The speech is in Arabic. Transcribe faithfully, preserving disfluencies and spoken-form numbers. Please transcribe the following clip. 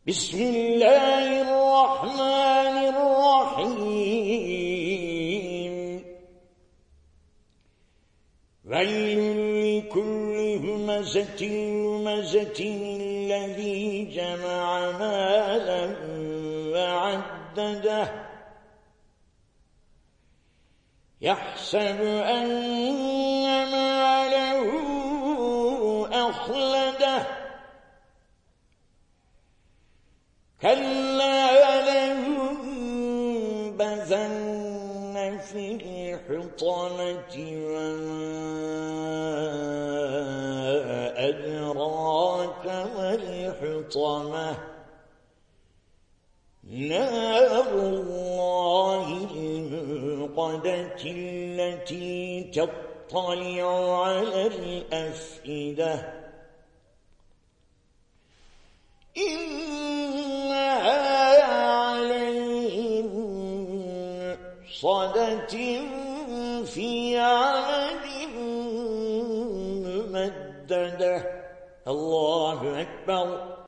بسم الله الرحمن الرحيم ويل لكل همزة لمزة الذي جمع مالا وعدده يحسب أن ماله أخلده كلا لينبذن في الحطمة وما أدراك ما الحطمة نار الله الموقدة التي تطلع على الأفئدة إنها عليهم صدة في عمد ممددة. الله أكبر.